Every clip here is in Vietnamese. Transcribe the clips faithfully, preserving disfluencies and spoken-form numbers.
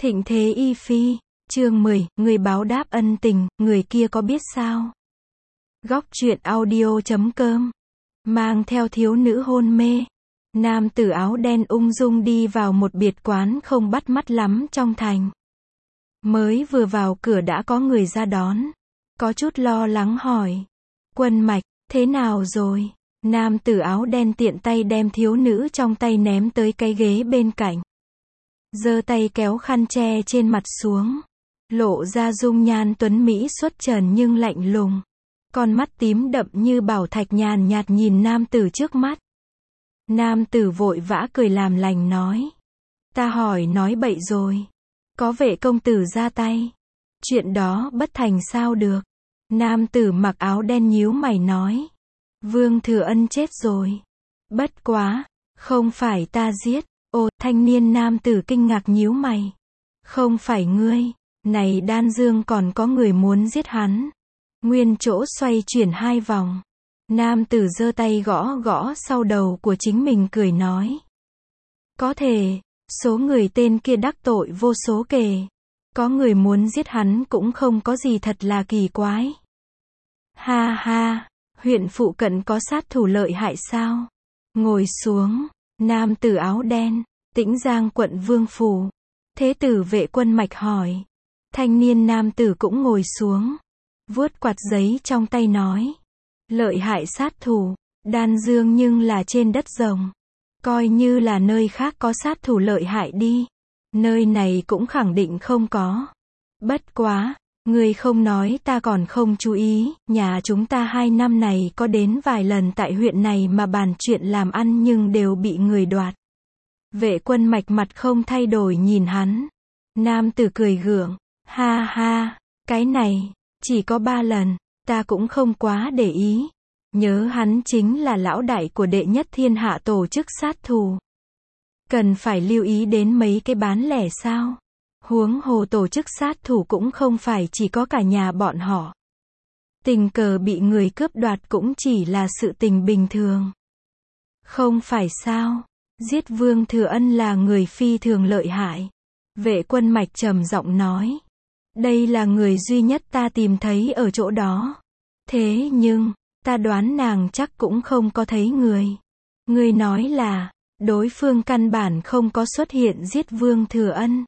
Thịnh thế y phi, chương mười, người báo đáp ân tình, người kia có biết sao? Góc truyện audio chấm com. Mang theo thiếu nữ hôn mê. Nam tử áo đen ung dung đi vào một biệt quán không bắt mắt lắm trong thành. Mới vừa vào cửa đã có người ra đón. Có chút lo lắng hỏi. Quân Mạch, thế nào rồi? Nam tử áo đen tiện tay đem thiếu nữ trong tay ném tới cái ghế bên cạnh. Giơ tay kéo khăn che trên mặt xuống. Lộ ra dung nhan tuấn mỹ xuất trần nhưng lạnh lùng. Con mắt tím đậm như bảo thạch nhàn nhạt nhìn nam tử trước mắt. Nam tử vội vã cười làm lành nói. Ta hỏi nói bậy rồi. Có vệ công tử ra tay. Chuyện đó bất thành sao được. Nam tử mặc áo đen nhíu mày nói. Vương Thừa Ân chết rồi. Bất quá, không phải ta giết. Ồ, thanh niên nam tử kinh ngạc nhíu mày. Không phải ngươi, này Đan Dương còn có người muốn giết hắn. Nguyên chỗ xoay chuyển hai vòng. Nam tử giơ tay gõ gõ sau đầu của chính mình cười nói. Có thể, số người tên kia đắc tội vô số kể. Có người muốn giết hắn cũng không có gì thật là kỳ quái. Ha ha, huyện phụ cận có sát thủ lợi hại sao? Ngồi xuống. Nam tử áo đen, Tĩnh Giang quận Vương Phủ. Thế tử Vệ Quân Mạch hỏi. Thanh niên nam tử cũng ngồi xuống. Vuốt quạt giấy trong tay nói. Lợi hại sát thủ, Đan Dương nhưng là trên đất rồng. Coi như là nơi khác có sát thủ lợi hại đi. Nơi này cũng khẳng định không có. Bất quá, người không nói ta còn không chú ý, nhà chúng ta hai năm này có đến vài lần tại huyện này mà bàn chuyện làm ăn nhưng đều bị người đoạt. Vệ Quân Mạch mặt không thay đổi nhìn hắn. Nam tử cười gượng. Ha ha, cái này, chỉ có ba lần, ta cũng không quá để ý. Nhớ hắn chính là lão đại của đệ nhất thiên hạ tổ chức sát thủ. Cần phải lưu ý đến mấy cái bán lẻ sao? Huống hồ tổ chức sát thủ cũng không phải chỉ có cả nhà bọn họ. Tình cờ bị người cướp đoạt cũng chỉ là sự tình bình thường. Không phải sao? Giết Vương Thừa Ân là người phi thường lợi hại. Vệ Quân Mạch trầm giọng nói. Đây là người duy nhất ta tìm thấy ở chỗ đó. Thế nhưng, ta đoán nàng chắc cũng không có thấy người. Người nói là, đối phương căn bản không có xuất hiện giết Vương Thừa Ân.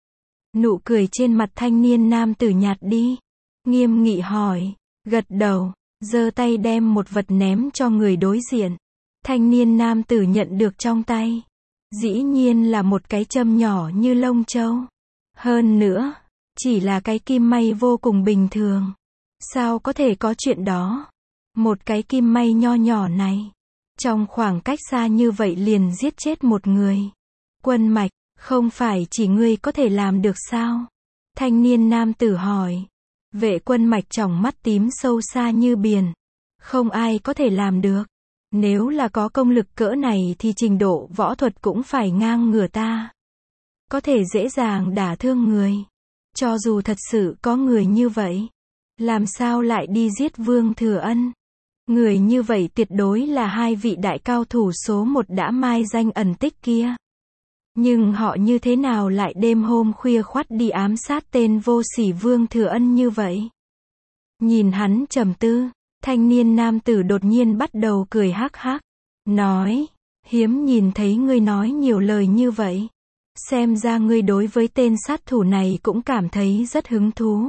Nụ cười trên mặt thanh niên nam tử nhạt đi. Nghiêm nghị hỏi, gật đầu, giơ tay đem một vật ném cho người đối diện. Thanh niên nam tử nhận được trong tay. Dĩ nhiên là một cái châm nhỏ như lông trâu. Hơn nữa, chỉ là cái kim may vô cùng bình thường. Sao có thể có chuyện đó? Một cái kim may nho nhỏ này. Trong khoảng cách xa như vậy liền giết chết một người. Quân Mạch, không phải chỉ ngươi có thể làm được sao? Thanh niên nam tử hỏi. Vệ Quân Mạch tròng mắt tím sâu xa như biển. Không ai có thể làm được. Nếu là có công lực cỡ này thì trình độ võ thuật cũng phải ngang ngửa ta. Có thể dễ dàng đả thương người. Cho dù thật sự có người như vậy. Làm sao lại đi giết Vương Thừa Ân? Người như vậy tuyệt đối là hai vị đại cao thủ số một đã mai danh ẩn tích kia. Nhưng họ như thế nào lại đêm hôm khuya khoắt đi ám sát tên vô sỉ Vương Thừa Ân như vậy? Nhìn hắn trầm tư, thanh niên nam tử đột nhiên bắt đầu cười hắc hắc. Nói, hiếm nhìn thấy ngươi nói nhiều lời như vậy. Xem ra ngươi đối với tên sát thủ này cũng cảm thấy rất hứng thú.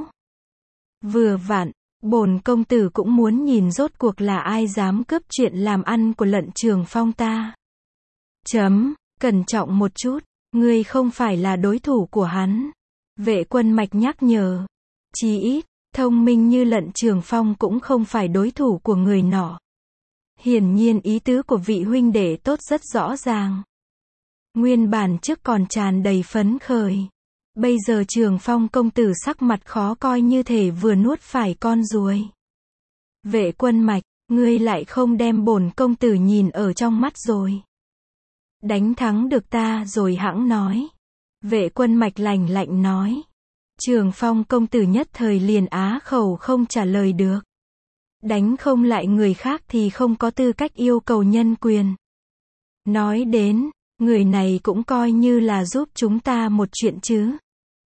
Vừa vặn, bổn công tử cũng muốn nhìn rốt cuộc là ai dám cướp chuyện làm ăn của Lận Trường Phong ta. Chấm, cẩn trọng một chút, ngươi không phải là đối thủ của hắn. Vệ Quân Mạch nhắc nhở. Chí ít, thông minh như Lận Trường Phong cũng không phải đối thủ của người nọ. Hiển nhiên ý tứ của vị huynh đệ tốt rất rõ ràng. Nguyên bản trước còn tràn đầy phấn khởi. Bây giờ Trường Phong công tử sắc mặt khó coi như thể vừa nuốt phải con ruồi. Vệ Quân Mạch, ngươi lại không đem bổn công tử nhìn ở trong mắt rồi. Đánh thắng được ta rồi hẵng nói. Vệ Quân Mạch lạnh lạnh nói. Trường Phong công tử nhất thời liền á khẩu không trả lời được. Đánh không lại người khác thì không có tư cách yêu cầu nhân quyền. Nói đến, người này cũng coi như là giúp chúng ta một chuyện chứ.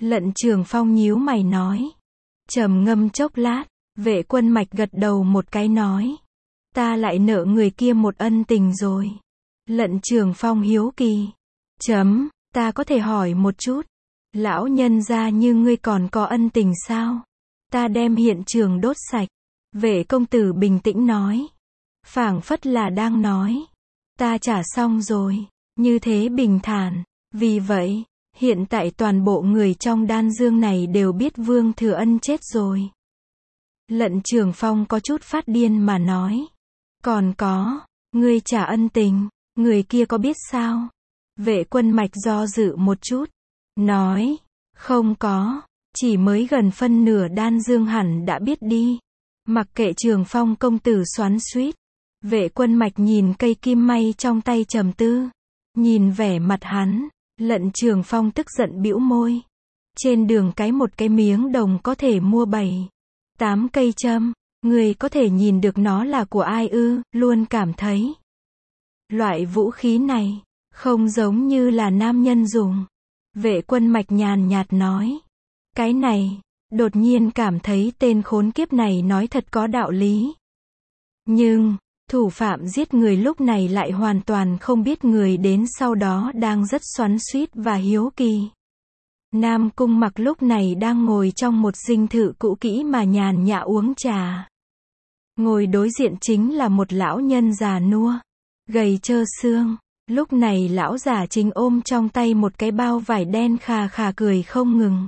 Lận Trường Phong nhíu mày nói. Trầm ngâm chốc lát, Vệ Quân Mạch gật đầu một cái nói. Ta lại nợ người kia một ân tình rồi. Lận Trường Phong hiếu kỳ. Chấm, ta có thể hỏi một chút. Lão nhân gia như ngươi còn có ân tình sao? Ta đem hiện trường đốt sạch. Vệ công tử bình tĩnh nói. Phảng phất là đang nói. Ta trả xong rồi. Như thế bình thản. Vì vậy, hiện tại toàn bộ người trong đan dương này đều biết Vương Thừa Ân chết rồi. Lận Trường Phong có chút phát điên mà nói. Còn có, ngươi trả ân tình, người kia có biết sao? Vệ Quân Mạch do dự một chút. Nói, không có, chỉ mới gần phân nửa đan dương hẳn đã biết đi. Mặc kệ Trường Phong công tử xoắn xuýt. Vệ Quân Mạch nhìn cây kim may trong tay trầm tư. Nhìn vẻ mặt hắn, Lận Trường Phong tức giận bĩu môi. Trên đường cái một cái miếng đồng có thể mua bảy, tám cây châm, người có thể nhìn được nó là của ai ư, luôn cảm thấy. Loại vũ khí này, không giống như là nam nhân dùng. Vệ Quân Mạch nhàn nhạt nói. Cái này, đột nhiên cảm thấy tên khốn kiếp này nói thật có đạo lý. Nhưng, thủ phạm giết người lúc này lại hoàn toàn không biết người đến sau đó đang rất xoắn xuýt và hiếu kỳ. Nam Cung Mặc lúc này đang ngồi trong một dinh thự cũ kỹ mà nhàn nhã uống trà. Ngồi đối diện chính là một lão nhân già nua, gầy trơ xương. Lúc này lão già chính ôm trong tay một cái bao vải đen khà khà cười không ngừng.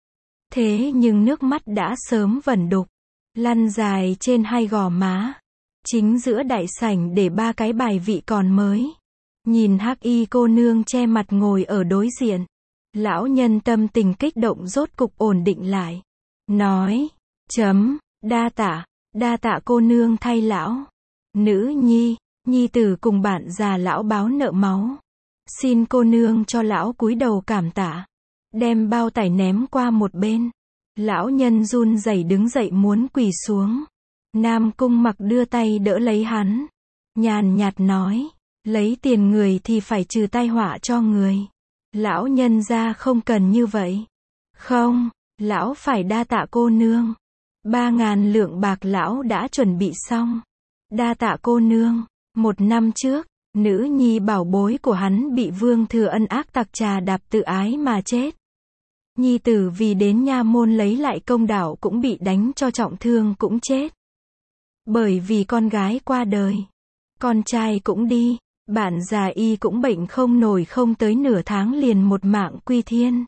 Thế nhưng nước mắt đã sớm vẩn đục, lăn dài trên hai gò má. Chính giữa đại sảnh để ba cái bài vị còn mới. Nhìn Hắc Y cô nương che mặt ngồi ở đối diện. Lão nhân tâm tình kích động rốt cục ổn định lại. Nói, chấm, đa tạ, đa tạ cô nương thay lão. Nữ nhi, nhi tử cùng bạn già lão báo nợ máu. Xin cô nương cho lão cúi đầu cảm tạ. Đem bao tải ném qua một bên. Lão nhân run rẩy đứng dậy muốn quỳ xuống. Nam Cung Mặc đưa tay đỡ lấy hắn. Nhàn nhạt nói, lấy tiền người thì phải trừ tai họa cho người. Lão nhân gia không cần như vậy. Không, lão phải đa tạ cô nương. Ba ngàn lượng bạc lão đã chuẩn bị xong. Đa tạ cô nương. Một năm trước, nữ nhi bảo bối của hắn bị Vương Thừa Ân ác tặc trà đạp tự ái mà chết. Nhi tử vì đến nha môn lấy lại công đạo cũng bị đánh cho trọng thương cũng chết. Bởi vì con gái qua đời, con trai cũng đi, bạn già y cũng bệnh không nổi không tới nửa tháng liền một mạng quy thiên.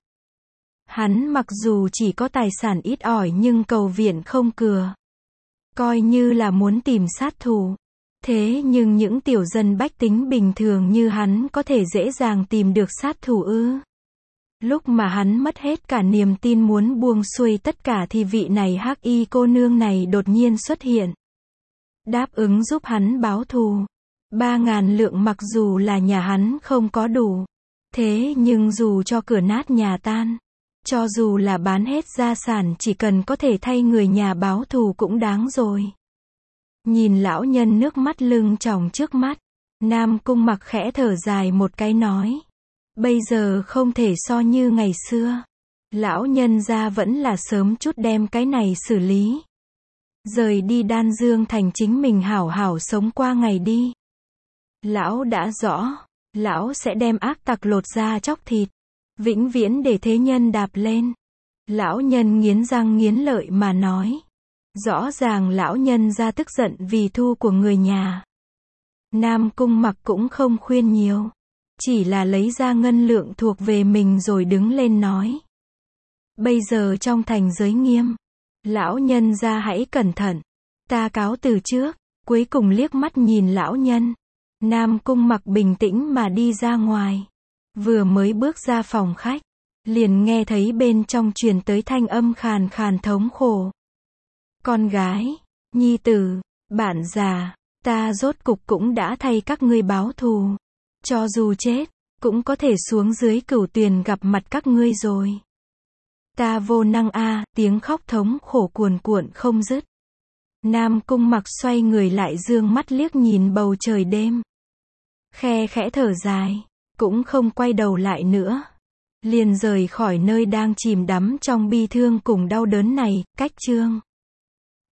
Hắn mặc dù chỉ có tài sản ít ỏi nhưng cầu viện không cừa. Coi như là muốn tìm sát thủ. Thế nhưng những tiểu dân bách tính bình thường như hắn có thể dễ dàng tìm được sát thủ ư? Lúc mà hắn mất hết cả niềm tin muốn buông xuôi tất cả thì vị này Hắc Y cô nương này đột nhiên xuất hiện. Đáp ứng giúp hắn báo thù. Ba ngàn lượng mặc dù là nhà hắn không có đủ. Thế nhưng dù cho cửa nát nhà tan, cho dù là bán hết gia sản chỉ cần có thể thay người nhà báo thù cũng đáng rồi. Nhìn lão nhân nước mắt lưng tròng trước mắt, Nam Cung Mặc khẽ thở dài một cái nói. Bây giờ không thể so như ngày xưa. Lão nhân gia vẫn là sớm chút đem cái này xử lý. Rời đi Đan Dương thành chính mình hảo hảo sống qua ngày đi. Lão đã rõ, lão sẽ đem ác tặc lột da chóc thịt, vĩnh viễn để thế nhân đạp lên. Lão nhân nghiến răng nghiến lợi mà nói. Rõ ràng lão nhân ra tức giận vì thu của người nhà. Nam Cung Mặc cũng không khuyên nhiều, chỉ là lấy ra ngân lượng thuộc về mình rồi đứng lên nói. Bây giờ trong thành giới nghiêm, lão nhân ra hãy cẩn thận, ta cáo từ trước. Cuối cùng liếc mắt nhìn lão nhân, Nam Cung Mặc bình tĩnh mà đi ra ngoài. Vừa mới bước ra phòng khách, liền nghe thấy bên trong truyền tới thanh âm khàn khàn thống khổ. Con gái, nhi tử, bạn già, ta rốt cục cũng đã thay các ngươi báo thù. Cho dù chết, cũng có thể xuống dưới cửu tuyền gặp mặt các ngươi rồi. Ta vô năng a, tiếng khóc thống khổ cuồn cuộn không dứt. Nam Cung Mặc xoay người lại dương mắt liếc nhìn bầu trời đêm. Khe khẽ thở dài, cũng không quay đầu lại nữa. liền rời khỏi nơi đang chìm đắm trong bi thương cùng đau đớn này, cách Trương